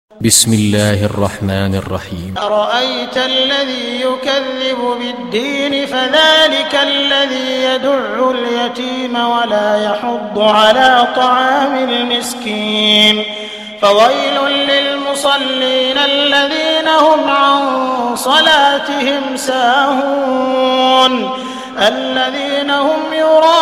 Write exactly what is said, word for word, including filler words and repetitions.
بسم الله الرحمن الرحيم. أرأيت الذي يكذب بالدين فذلك الذي يدع اليتيم ولا يحض على طعام المسكين فويل للمصلين الذين هم عن صلاتهم ساهون الذين هم يراءون